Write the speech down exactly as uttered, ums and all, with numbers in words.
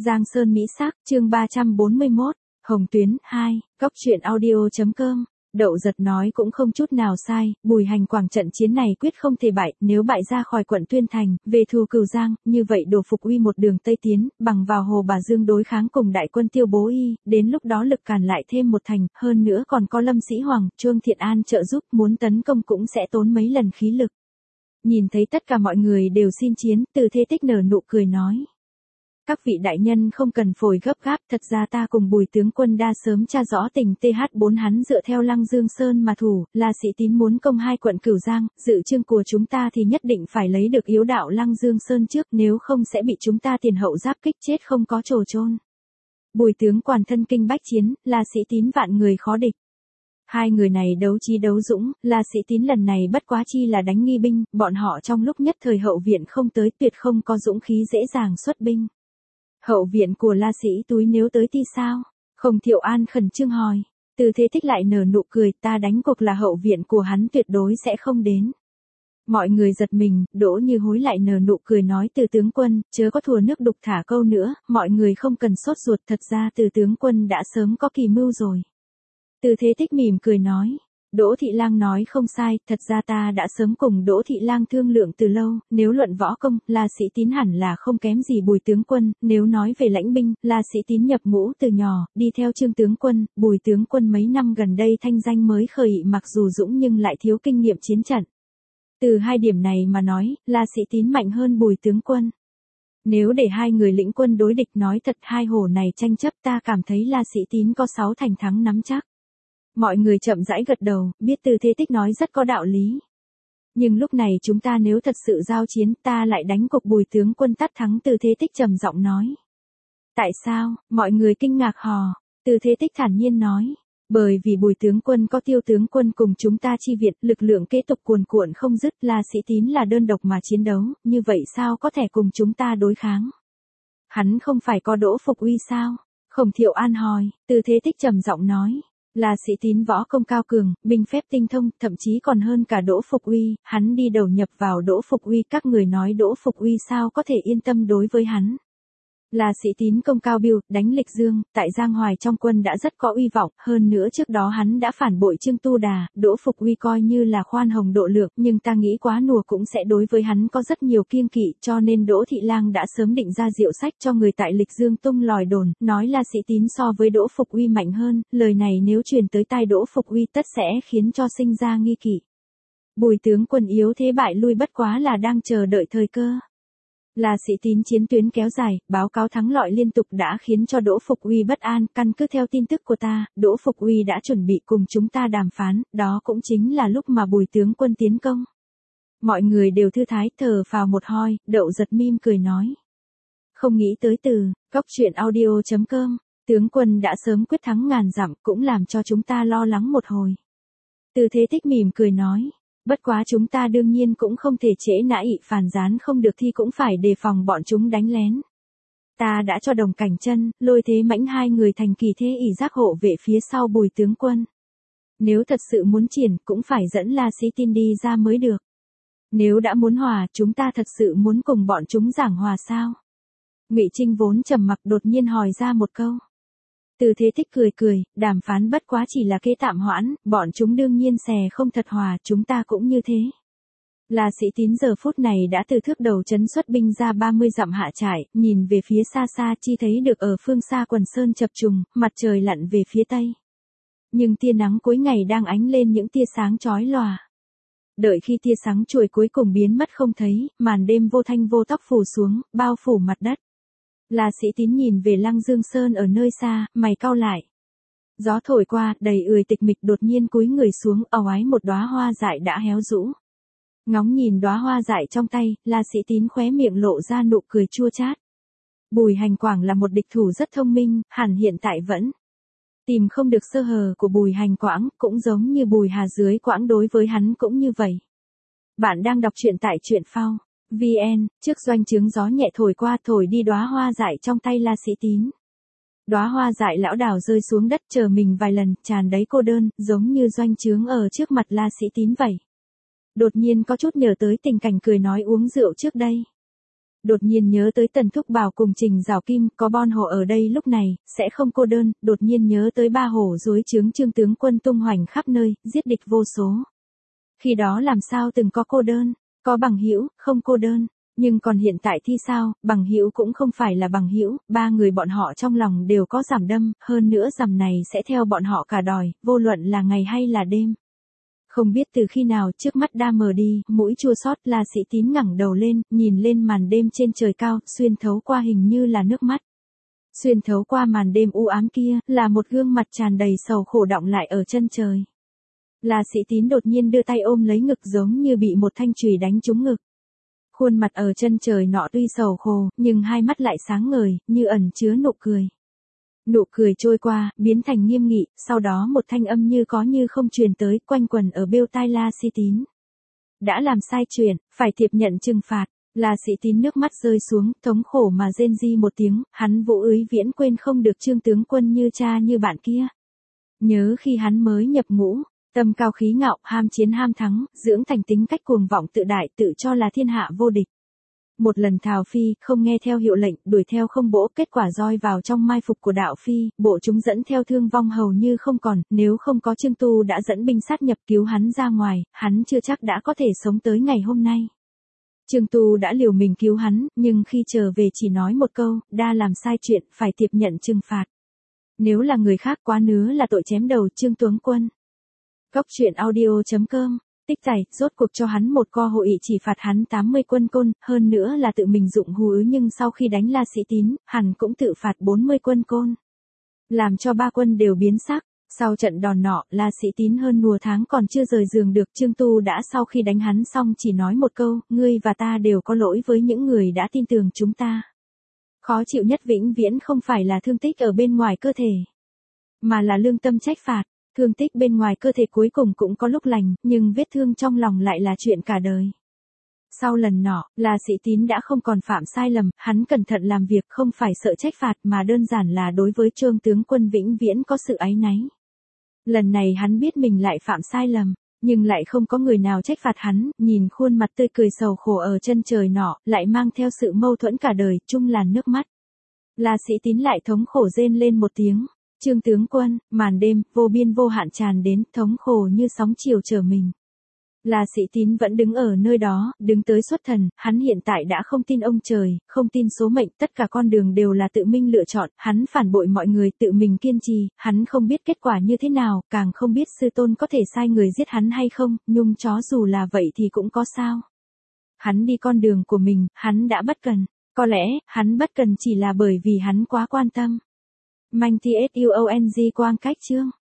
Giang Sơn Mỹ Sắc, chương ba trăm bốn mươi mốt, Hồng Tuyến, hai, Góc truyện audio.com. Đậu Giật nói cũng không chút nào sai, Bùi Hành Quảng trận chiến này quyết không thể bại, nếu bại ra khỏi quận Tuyên Thành, về thù Cửu Giang, như vậy Đồ Phục Uy một đường Tây tiến, bằng vào Hồ Bà Dương đối kháng cùng đại quân Tiêu Bố Y, đến lúc đó lực càn lại thêm một thành, hơn nữa còn có Lâm Sĩ Hoàng, Trương Thiện An trợ giúp, muốn tấn công cũng sẽ tốn mấy lần khí lực. Nhìn thấy tất cả mọi người đều xin chiến, Từ Thế Tích nở nụ cười nói. Các vị đại nhân không cần phổi gấp gáp, thật ra ta cùng Bùi tướng quân đã sớm tra rõ tình tê hát bốn hắn dựa theo Lăng Dương Sơn mà thủ, là Sĩ Tín muốn công hai quận Cửu Giang, dự chương của chúng ta thì nhất định phải lấy được yếu đạo Lăng Dương Sơn trước, nếu không sẽ bị chúng ta tiền hậu giáp kích chết không có trồ chôn. Bùi tướng quản thân kinh bách chiến, là Sĩ Tín vạn người khó địch. Hai người này đấu trí đấu dũng, là Sĩ Tín lần này bất quá chi là đánh nghi binh, bọn họ trong lúc nhất thời hậu viện không tới tuyệt không có dũng khí dễ dàng xuất binh. Hậu viện của La Sĩ Túi nếu tới thì sao? Không Thiệu An khẩn trương hỏi. Từ Thế Tích lại nở nụ cười, ta đánh cuộc là hậu viện của hắn tuyệt đối sẽ không đến. Mọi người giật mình, Đỗ Như Hối lại nở nụ cười nói Từ tướng quân, chớ có thùa nước đục thả câu nữa, mọi người không cần sốt ruột, thật ra Từ tướng quân đã sớm có kỳ mưu rồi. Từ Thế Tích mỉm cười nói. Đỗ Thị Lang nói không sai, thật ra ta đã sớm cùng Đỗ Thị Lang thương lượng từ lâu, nếu luận võ công, là Sĩ Tín hẳn là không kém gì Bùi tướng quân, nếu nói về lãnh binh, là Sĩ Tín nhập ngũ từ nhỏ, đi theo Trương tướng quân, Bùi tướng quân mấy năm gần đây thanh danh mới khởi, mặc dù dũng nhưng lại thiếu kinh nghiệm chiến trận. Từ hai điểm này mà nói, là Sĩ Tín mạnh hơn Bùi tướng quân. Nếu để hai người lĩnh quân đối địch nói thật hai hồ này tranh chấp ta cảm thấy là Sĩ Tín có sáu thành thắng nắm chắc. Mọi người chậm rãi gật đầu, biết Từ Thế Tích nói rất có đạo lý. Nhưng lúc này chúng ta nếu thật sự giao chiến ta lại đánh cuộc Bùi tướng quân tất thắng, Từ Thế Tích trầm giọng nói. Tại sao? Mọi người kinh ngạc hò. Từ Thế Tích thản nhiên nói. Bởi vì Bùi tướng quân có Tiêu tướng quân cùng chúng ta chi viện, lực lượng kế tục cuồn cuộn không dứt, là Sĩ Tín là đơn độc mà chiến đấu, như vậy sao có thể cùng chúng ta đối kháng? Hắn không phải có Đỗ Phục Uy sao? Khổng Thiệu An hỏi, Từ Thế Tích trầm giọng nói. Là Sĩ Tín võ công cao cường, binh phép tinh thông, thậm chí còn hơn cả Đỗ Phục Uy, hắn đi đầu nhập vào Đỗ Phục Uy, các người nói Đỗ Phục Uy sao có thể yên tâm đối với hắn. Là Sĩ Tín công cao biêu, đánh Lịch Dương, tại Giang Hoài trong quân đã rất có uy vọng, hơn nữa trước đó hắn đã phản bội Trương Tu Đà, Đỗ Phục Uy coi như là khoan hồng độ lượng, nhưng ta nghĩ quá nùa cũng sẽ đối với hắn có rất nhiều kiêng kỵ, cho nên Đỗ Thị Lang đã sớm định ra diệu sách cho người tại Lịch Dương tung lòi đồn, nói là Sĩ Tín so với Đỗ Phục Uy mạnh hơn, lời này nếu truyền tới tai Đỗ Phục Uy tất sẽ khiến cho sinh ra nghi kỵ. Bùi tướng quân yếu thế bại lui bất quá là đang chờ đợi thời cơ. Là Sĩ Tín chiến tuyến kéo dài, báo cáo thắng lợi liên tục đã khiến cho Đỗ Phục Uy bất an, căn cứ theo tin tức của ta, Đỗ Phục Uy đã chuẩn bị cùng chúng ta đàm phán, đó cũng chính là lúc mà Bùi tướng quân tiến công. Mọi người đều thư thái thở phào một hơi, Đậu Giật mỉm cười nói. Không nghĩ tới từ, Góc truyện audio.com, tướng quân đã sớm quyết thắng ngàn dặm cũng làm cho chúng ta lo lắng một hồi. Từ Thế Tích mỉm cười nói. Bất quá chúng ta đương nhiên cũng không thể trễ nã ị phản gián không được thì cũng phải đề phòng bọn chúng đánh lén. Ta đã cho Đồng Cảnh Chân, Lôi Thế Mãnh hai người thành kỳ thế ỷ giác hộ vệ phía sau Bùi tướng quân. Nếu thật sự muốn triển cũng phải dẫn La Sĩ Tín đi ra mới được. Nếu đã muốn hòa chúng ta thật sự muốn cùng bọn chúng giảng hòa sao? Ngụy Trinh vốn trầm mặc đột nhiên hỏi ra một câu. Từ Thế Tích cười cười, đàm phán bất quá chỉ là kế tạm hoãn, bọn chúng đương nhiên xè không thật hòa, chúng ta cũng như thế. Là Sĩ Tín giờ phút này đã từ thước đầu trấn xuất binh ra ba mươi dặm hạ trại, nhìn về phía xa xa chi thấy được ở phương xa quần sơn chập trùng, mặt trời lặn về phía tây. Nhưng tia nắng cuối ngày đang ánh lên những tia sáng chói lòa. Đợi khi tia sáng chuồi cuối cùng biến mất không thấy, màn đêm vô thanh vô tóc phủ xuống, bao phủ mặt đất. Là Sĩ Tín nhìn về Lăng Dương Sơn ở nơi xa, mày cau lại. Gió thổi qua, đầy ười tịch mịch đột nhiên cúi người xuống, ào ái một đóa hoa dại đã héo rũ. Ngóng nhìn đóa hoa dại trong tay, là Sĩ Tín khóe miệng lộ ra nụ cười chua chát. Bùi Hành Quảng là một địch thủ rất thông minh, hẳn hiện tại vẫn tìm không được sơ hở của Bùi Hành Quảng, cũng giống như Bùi Hà dưới Quảng đối với hắn cũng như vậy. Bạn đang đọc truyện tại truyện phao vê en, trước doanh trướng gió nhẹ thổi qua thổi đi đóa hoa dại trong tay La Sĩ Tín. Đóa hoa dại lão đảo rơi xuống đất chờ mình vài lần, tràn đầy cô đơn, giống như doanh trướng ở trước mặt La Sĩ Tín vậy. Đột nhiên có chút nhớ tới tình cảnh cười nói uống rượu trước đây. Đột nhiên nhớ tới Tần Thúc Bảo cùng Trình Giảo Kim, có Bon Hồ ở đây lúc này, sẽ không cô đơn, đột nhiên nhớ tới ba hổ dưới trướng Trương tướng quân tung hoành khắp nơi, giết địch vô số. Khi đó làm sao từng có cô đơn, có bằng hữu, không cô đơn, nhưng còn hiện tại thì sao, bằng hữu cũng không phải là bằng hữu, ba người bọn họ trong lòng đều có giảm đâm, hơn nữa giảm này sẽ theo bọn họ cả đòi, vô luận là ngày hay là đêm. Không biết từ khi nào trước mắt đã mờ đi, mũi chua xót, La Sĩ Tín ngẩng đầu lên, nhìn lên màn đêm trên trời cao, xuyên thấu qua hình như là nước mắt. Xuyên thấu qua màn đêm u ám kia, là một gương mặt tràn đầy sầu khổ đọng lại ở chân trời. La Sĩ Tín đột nhiên đưa tay ôm lấy ngực giống như bị một thanh chùy đánh trúng ngực. Khuôn mặt ở chân trời nọ tuy sầu khổ, nhưng hai mắt lại sáng ngời, như ẩn chứa nụ cười. Nụ cười trôi qua, biến thành nghiêm nghị, sau đó một thanh âm như có như không truyền tới, quanh quẩn ở bêu tai La Sĩ Tín. Đã làm sai chuyện, phải tiếp nhận trừng phạt. La Sĩ Tín nước mắt rơi xuống, thống khổ mà rên ri một tiếng, hắn Vũ Úy Viễn quên không được Trương tướng quân như cha như bạn kia. Nhớ khi hắn mới nhập ngũ, tâm cao khí ngạo, ham chiến ham thắng, dưỡng thành tính cách cuồng vọng tự đại, tự cho là thiên hạ vô địch. Một lần Thào Phi không nghe theo hiệu lệnh, đuổi theo không bỗ, kết quả roi vào trong mai phục của Đạo Phi, bộ chúng dẫn theo thương vong hầu như không còn, nếu không có Trương Tu đã dẫn binh sát nhập cứu hắn ra ngoài, hắn chưa chắc đã có thể sống tới ngày hôm nay. Trương Tu đã liều mình cứu hắn, nhưng khi trở về chỉ nói một câu, đa làm sai chuyện, phải tiếp nhận trừng phạt. Nếu là người khác quá nứa là tội chém đầu Trương tướng quân. Cóc truyện audio chấm com Tích Tày, rốt cuộc cho hắn một cơ hội chỉ phạt hắn tám mươi quân côn, hơn nữa là tự mình dụng hú ứ nhưng sau khi đánh La Sĩ Tín, hắn cũng tự phạt bốn mươi quân côn. Làm cho ba quân đều biến sắc, sau trận đòn nọ, La Sĩ Tín hơn nùa tháng còn chưa rời giường được, Trương Tu đã sau khi đánh hắn xong chỉ nói một câu, ngươi và ta đều có lỗi với những người đã tin tưởng chúng ta. Khó chịu nhất vĩnh viễn không phải là thương tích ở bên ngoài cơ thể, mà là lương tâm trách phạt. Thương tích bên ngoài cơ thể cuối cùng cũng có lúc lành, nhưng vết thương trong lòng lại là chuyện cả đời. Sau lần nọ, La Sĩ Tín đã không còn phạm sai lầm, hắn cẩn thận làm việc không phải sợ trách phạt mà đơn giản là đối với Trương tướng quân vĩnh viễn có sự áy náy. Lần này hắn biết mình lại phạm sai lầm, nhưng lại không có người nào trách phạt hắn, nhìn khuôn mặt tươi cười sầu khổ ở chân trời nọ, lại mang theo sự mâu thuẫn cả đời, chung làn nước mắt. La Sĩ Tín lại thống khổ rên lên một tiếng. Trương tướng quân, màn đêm, vô biên vô hạn tràn đến, thống khổ như sóng chiều trở mình. La Sĩ Tín vẫn đứng ở nơi đó, đứng tới xuất thần, hắn hiện tại đã không tin ông trời, không tin số mệnh, tất cả con đường đều là tự mình lựa chọn, hắn phản bội mọi người, tự mình kiên trì, hắn không biết kết quả như thế nào, càng không biết sư tôn có thể sai người giết hắn hay không, nhung chó dù là vậy thì cũng có sao. Hắn đi con đường của mình, hắn đã bất cần, có lẽ, hắn bất cần chỉ là bởi vì hắn quá quan tâm. Manh T S U O N G Quang Cách Chương